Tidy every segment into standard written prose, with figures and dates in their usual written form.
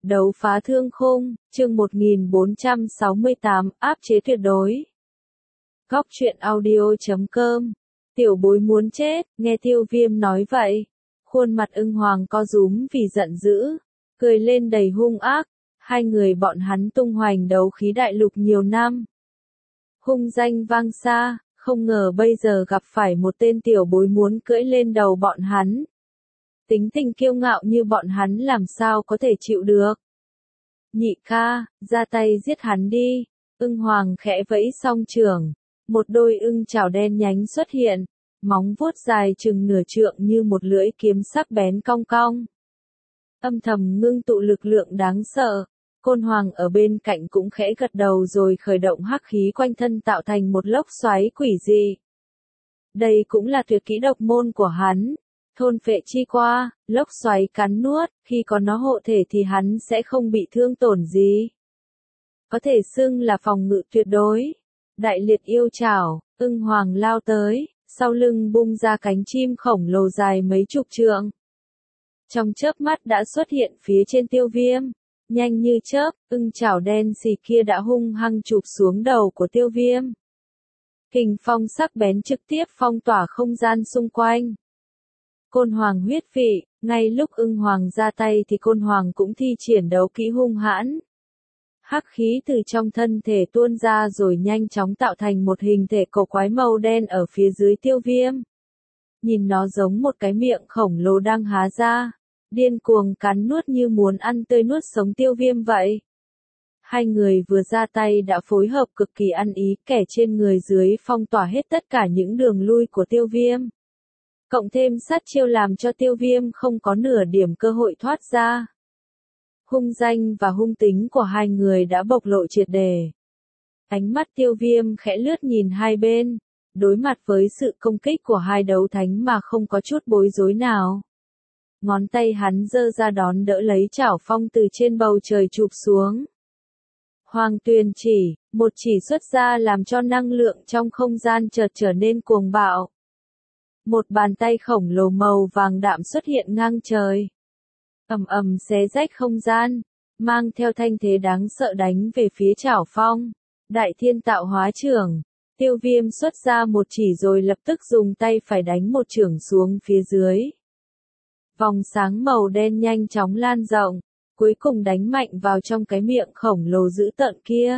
Đấu phá thương khung, chương 1468, áp chế tuyệt đối. Góc truyện audio.com. Tiểu bối muốn chết, nghe Tiêu Viêm nói vậy. Khuôn mặt Ưng Hoàng co rúm vì giận dữ, cười lên đầy hung ác. Hai người bọn hắn tung hoành đấu khí đại lục nhiều năm. Hung danh vang xa, không ngờ bây giờ gặp phải một tên tiểu bối muốn cưỡi lên đầu bọn hắn. Tính tình kiêu ngạo như bọn hắn làm sao có thể chịu được. Nhị ca, ra tay giết hắn đi. Ưng Hoàng khẽ vẫy song trường. Một đôi ưng chảo đen nhánh xuất hiện. Móng vuốt dài chừng nửa trượng như một lưỡi kiếm sắc bén cong cong. Âm thầm ngưng tụ lực lượng đáng sợ. Côn Hoàng ở bên cạnh cũng khẽ gật đầu rồi khởi động hắc khí quanh thân tạo thành một lốc xoáy quỷ dị. Đây cũng là tuyệt kỹ độc môn của hắn. Thôn phệ chi qua, lốc xoáy cắn nuốt, khi có nó hộ thể thì hắn sẽ không bị thương tổn gì. Có thể xưng là phòng ngự tuyệt đối. Đại liệt yêu chảo, Ưng Hoàng lao tới, sau lưng bung ra cánh chim khổng lồ dài mấy chục trượng. Trong chớp mắt đã xuất hiện phía trên Tiêu Viêm. Nhanh như chớp, ưng chảo đen xì kia đã hung hăng chụp xuống đầu của Tiêu Viêm. Kình phong sắc bén trực tiếp phong tỏa không gian xung quanh. Côn Hoàng huyết vị, ngay lúc Ưng Hoàng ra tay thì Côn Hoàng cũng thi triển đấu kỹ hung hãn. Hắc khí từ trong thân thể tuôn ra rồi nhanh chóng tạo thành một hình thể cổ quái màu đen ở phía dưới Tiêu Viêm. Nhìn nó giống một cái miệng khổng lồ đang há ra, điên cuồng cắn nuốt như muốn ăn tươi nuốt sống Tiêu Viêm vậy. Hai người vừa ra tay đã phối hợp cực kỳ ăn ý, kẻ trên người dưới phong tỏa hết tất cả những đường lui của Tiêu Viêm. Cộng thêm sát chiêu làm cho Tiêu Viêm không có nửa điểm cơ hội thoát ra. Hung danh và hung tính của hai người đã bộc lộ triệt để. Ánh mắt Tiêu Viêm khẽ lướt nhìn hai bên, đối mặt với sự công kích của hai đấu thánh mà không có chút bối rối nào. Ngón tay hắn giơ ra đón đỡ lấy chảo phong từ trên bầu trời chụp xuống. Hoàng Tuyền chỉ, một chỉ xuất ra làm cho năng lượng trong không gian chợt trở nên cuồng bạo. Một bàn tay khổng lồ màu vàng đạm xuất hiện ngang trời. Ầm ầm xé rách không gian, mang theo thanh thế đáng sợ đánh về phía chảo phong. Đại thiên tạo hóa trưởng, Tiêu Viêm xuất ra một chỉ rồi lập tức dùng tay phải đánh một chưởng xuống phía dưới. Vòng sáng màu đen nhanh chóng lan rộng, cuối cùng đánh mạnh vào trong cái miệng khổng lồ dữ tợn kia.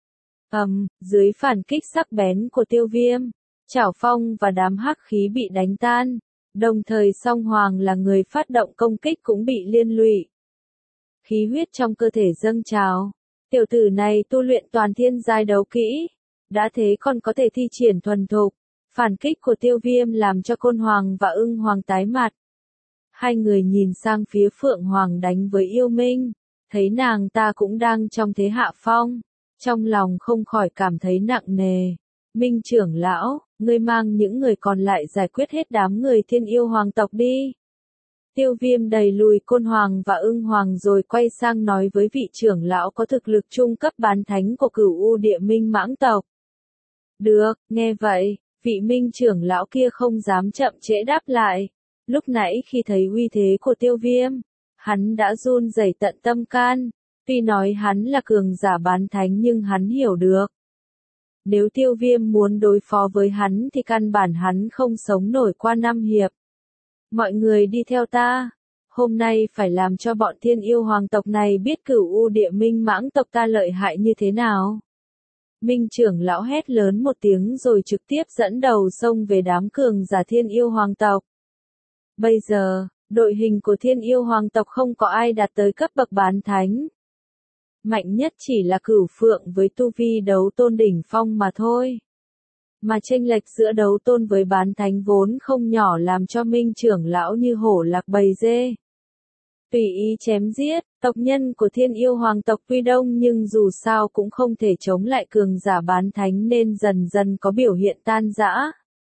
Dưới phản kích sắc bén của Tiêu Viêm, chảo phong và đám hắc khí bị đánh tan, đồng thời Song Hoàng là người phát động công kích cũng bị liên lụy. Khí huyết trong cơ thể dâng trào, tiểu tử này tu luyện toàn thiên giai đấu kỹ, đã thế còn có thể thi triển thuần thục. Phản kích của Tiêu Viêm làm cho Côn Hoàng và Ưng Hoàng tái mặt. Hai người nhìn sang phía Phượng Hoàng đánh với Yêu Minh, thấy nàng ta cũng đang trong thế hạ phong, trong lòng không khỏi cảm thấy nặng nề. Minh trưởng lão, ngươi mang những người còn lại giải quyết hết đám người Thiên Yêu Hoàng tộc đi. Tiêu Viêm đẩy lùi Côn Hoàng và Ưng Hoàng rồi quay sang nói với vị trưởng lão có thực lực trung cấp bán thánh của Cửu U Địa Minh Mãng tộc. Được, nghe vậy, vị Minh trưởng lão kia không dám chậm trễ đáp lại. Lúc nãy khi thấy uy thế của Tiêu Viêm, hắn đã run rẩy tận tâm can. Tuy nói hắn là cường giả bán thánh nhưng hắn hiểu được. Nếu Tiêu Viêm muốn đối phó với hắn thì căn bản hắn không sống nổi qua 5 hiệp. Mọi người đi theo ta. Hôm nay phải làm cho bọn Thiên Yêu Hoàng tộc này biết Cửu U Địa Minh Mãng tộc ta lợi hại như thế nào. Minh trưởng lão hét lớn một tiếng rồi trực tiếp dẫn đầu xông về đám cường giả Thiên Yêu Hoàng tộc. Bây giờ, đội hình của Thiên Yêu Hoàng tộc không có ai đạt tới cấp bậc bán thánh. Mạnh nhất chỉ là Cửu Phượng với tu vi đấu tôn đỉnh phong mà thôi. Mà chênh lệch giữa đấu tôn với bán thánh vốn không nhỏ làm cho Minh trưởng lão như hổ lạc bầy dê. Tùy ý chém giết, tộc nhân của Thiên Yêu Hoàng tộc tuy đông nhưng dù sao cũng không thể chống lại cường giả bán thánh nên dần dần có biểu hiện tan rã.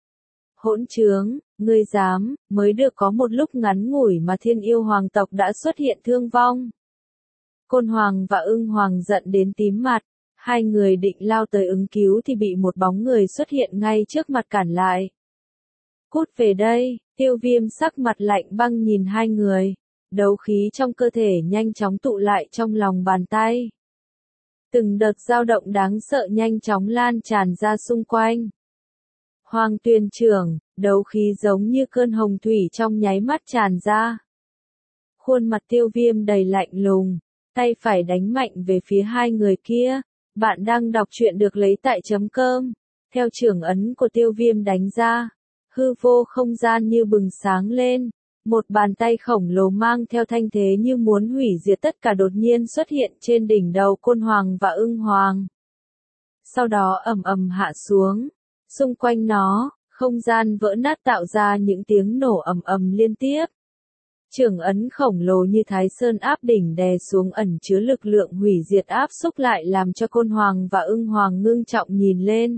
Hỗn trướng, ngươi dám, mới được có một lúc ngắn ngủi mà Thiên Yêu Hoàng tộc đã xuất hiện thương vong. Côn Hoàng và Ưng Hoàng giận đến tím mặt, hai người định lao tới ứng cứu thì bị một bóng người xuất hiện ngay trước mặt cản lại. Cút về đây, Tiêu Viêm sắc mặt lạnh băng nhìn hai người. đấu khí trong cơ thể nhanh chóng tụ lại trong lòng bàn tay. Từng đợt dao động đáng sợ nhanh chóng lan tràn ra xung quanh. Hoàng Tuyền trưởng, đấu khí giống như cơn hồng thủy trong nháy mắt tràn ra. Khuôn mặt Tiêu Viêm đầy lạnh lùng, tay phải đánh mạnh về phía hai người kia. Bạn đang đọc truyện được lấy tại chấm cơm. Theo trưởng ấn của Tiêu Viêm đánh ra, hư vô không gian như bừng sáng lên. Một bàn tay khổng lồ mang theo thanh thế như muốn hủy diệt tất cả đột nhiên xuất hiện trên đỉnh đầu Côn Hoàng và Ưng Hoàng. Sau đó ầm ầm hạ xuống. Xung quanh nó, không gian vỡ nát tạo ra những tiếng nổ ầm ầm liên tiếp. Trưởng ấn khổng lồ như Thái Sơn áp đỉnh đè xuống ẩn chứa lực lượng hủy diệt áp xúc lại làm cho Côn Hoàng và Ưng Hoàng ngưng trọng nhìn lên.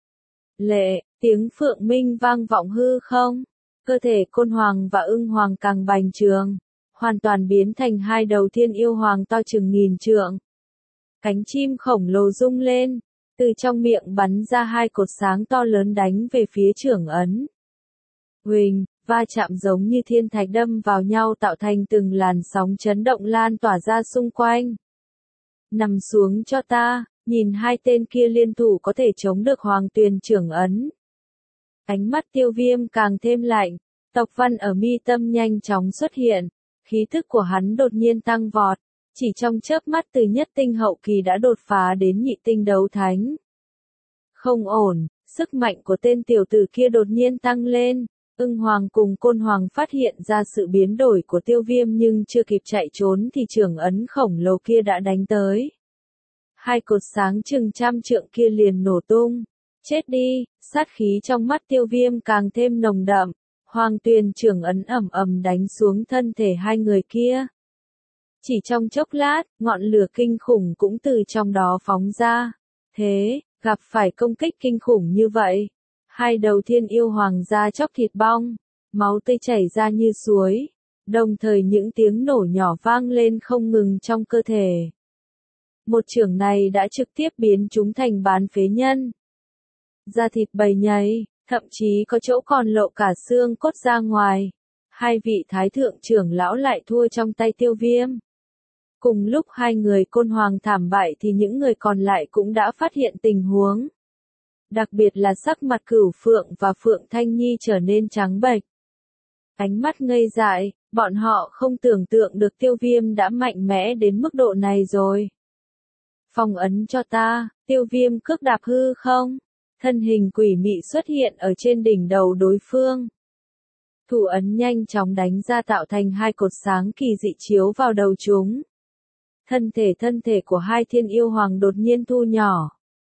Lệ, tiếng phượng minh vang vọng hư không? Cơ thể Côn Hoàng và Ưng Hoàng càng bành trướng, hoàn toàn biến thành hai đầu thiên yêu hoàng to chừng nghìn trượng. Cánh chim khổng lồ rung lên, từ trong miệng bắn ra hai cột sáng to lớn đánh về phía trưởng ấn. Huỳnh, va chạm giống như thiên thạch đâm vào nhau tạo thành từng làn sóng chấn động lan tỏa ra xung quanh. Nằm xuống cho ta, nhìn hai tên kia liên thủ có thể chống được Hoàng Tuyền trưởng ấn. Ánh mắt Tiêu Viêm càng thêm lạnh, tộc văn ở mi tâm nhanh chóng xuất hiện, khí thức của hắn đột nhiên tăng vọt, chỉ trong chớp mắt từ nhất tinh hậu kỳ đã đột phá đến nhị tinh đấu thánh. Không ổn, sức mạnh của tên tiểu tử kia đột nhiên tăng lên. Ưng Hoàng cùng Côn Hoàng phát hiện ra sự biến đổi của Tiêu Viêm nhưng chưa kịp chạy trốn thì trưởng ấn khổng lồ kia đã đánh tới. Hai cột sáng chừng trăm trượng kia liền nổ tung. Chết đi, sát khí trong mắt Tiêu Viêm càng thêm nồng đậm. Hoàng Tuyền trưởng ấn ầm ầm đánh xuống thân thể hai người kia. Chỉ trong chốc lát, ngọn lửa kinh khủng cũng từ trong đó phóng ra. Thế, gặp phải công kích kinh khủng như vậy. Hai đầu thiên yêu hoàng ra chóc thịt bong, máu tươi chảy ra như suối, đồng thời những tiếng nổ nhỏ vang lên không ngừng trong cơ thể. Một chưởng này đã trực tiếp biến chúng thành bán phế nhân. Da thịt bầy nhầy, thậm chí có chỗ còn lộ cả xương cốt ra ngoài. Hai vị thái thượng trưởng lão lại thua trong tay Tiêu Viêm. Cùng lúc hai người Côn Hoàng thảm bại thì những người còn lại cũng đã phát hiện tình huống. Đặc biệt là sắc mặt Cửu Phượng và Phượng Thanh Nhi trở nên trắng bệch. Ánh mắt ngây dại, bọn họ không tưởng tượng được Tiêu Viêm đã mạnh mẽ đến mức độ này rồi. Phong ấn cho ta, Tiêu Viêm cước đạp hư không? Thân hình quỷ mị xuất hiện ở trên đỉnh đầu đối phương. Thủ ấn nhanh chóng đánh ra tạo thành hai cột sáng kỳ dị chiếu vào đầu chúng. Thân thể của hai thiên yêu hoàng đột nhiên thu nhỏ.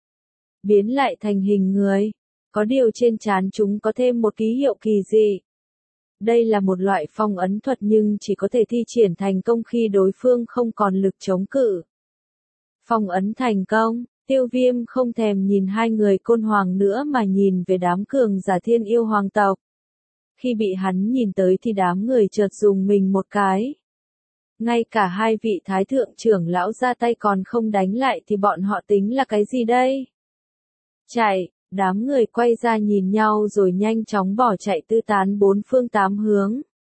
Biến lại thành hình người. Có điều trên trán chúng có thêm một ký hiệu kỳ dị. Đây là một loại phong ấn thuật nhưng chỉ có thể thi triển thành công khi đối phương không còn lực chống cự. Phong ấn thành công, Tiêu Viêm không thèm nhìn hai người Côn Hoàng nữa mà nhìn về đám cường giả thiên yêu hoàng tộc. Khi bị hắn nhìn tới thì đám người chợt dùng mình một cái. Ngay cả hai vị thái thượng trưởng lão ra tay còn không đánh lại thì bọn họ tính là cái gì đây? Chạy, đám người quay ra nhìn nhau rồi nhanh chóng bỏ chạy tứ tán bốn phương tám hướng.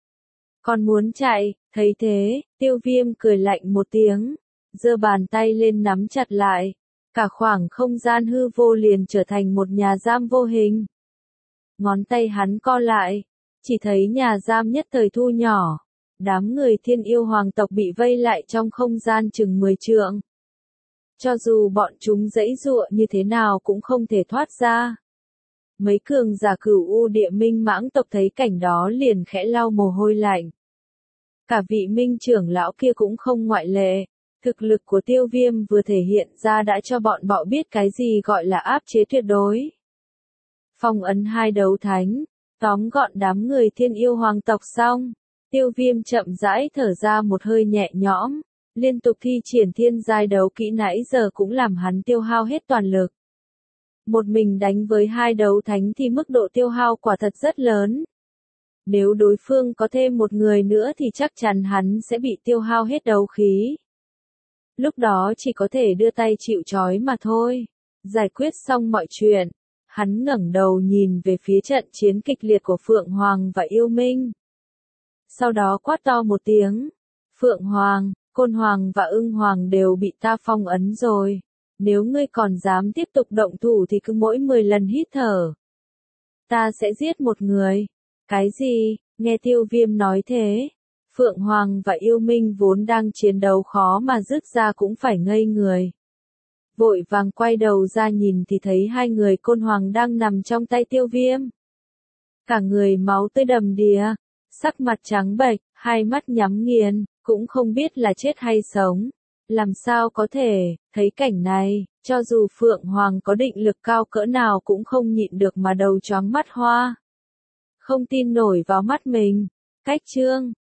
Còn muốn chạy, thấy thế, Tiêu Viêm cười lạnh một tiếng, giơ bàn tay lên nắm chặt lại, cả khoảng không gian hư vô liền trở thành một nhà giam vô hình. Ngón tay hắn co lại, chỉ thấy nhà giam nhất thời thu nhỏ, đám người thiên yêu hoàng tộc bị vây lại trong không gian chừng 10 trượng. Cho dù bọn chúng giãy giụa như thế nào cũng không thể thoát ra. Mấy cường giả Cửu U Địa Minh Mãng tộc thấy cảnh đó liền khẽ lau mồ hôi lạnh. Cả vị minh trưởng lão kia cũng không ngoại lệ. Thực lực của Tiêu Viêm vừa thể hiện ra đã cho bọn họ biết cái gì gọi là áp chế tuyệt đối. Phong ấn hai đấu thánh, tóm gọn đám người thiên yêu hoàng tộc xong. Tiêu Viêm chậm rãi thở ra một hơi nhẹ nhõm. Liên tục thi triển thiên giai đấu kỹ nãy giờ cũng làm hắn tiêu hao hết toàn lực. Một mình đánh với hai đấu thánh thì mức độ tiêu hao quả thật rất lớn. Nếu đối phương có thêm một người nữa thì chắc chắn hắn sẽ bị tiêu hao hết đấu khí. Lúc đó chỉ có thể đưa tay chịu trói mà thôi. Giải quyết xong mọi chuyện, hắn ngẩng đầu nhìn về phía trận chiến kịch liệt của Phượng Hoàng và Yêu Minh. sau đó quát to một tiếng. Phượng Hoàng, Côn Hoàng và Ưng Hoàng đều bị ta phong ấn rồi. Nếu ngươi còn dám tiếp tục động thủ thì cứ mỗi 10 lần hít thở, ta sẽ giết một người. Cái gì? Nghe Tiêu Viêm nói thế, Phượng Hoàng và Yêu Minh vốn đang chiến đấu khó mà dứt ra cũng phải ngây người. Vội vàng quay đầu ra nhìn thì thấy hai người Côn Hoàng đang nằm trong tay Tiêu Viêm. Cả người máu tươi đầm đìa, sắc mặt trắng bệch, hai mắt nhắm nghiền, cũng không biết là chết hay sống. Làm sao có thể, thấy cảnh này, cho dù Phượng Hoàng có định lực cao cỡ nào cũng không nhịn được mà đầu choáng mắt hoa. Không tin nổi vào mắt mình. Cách chương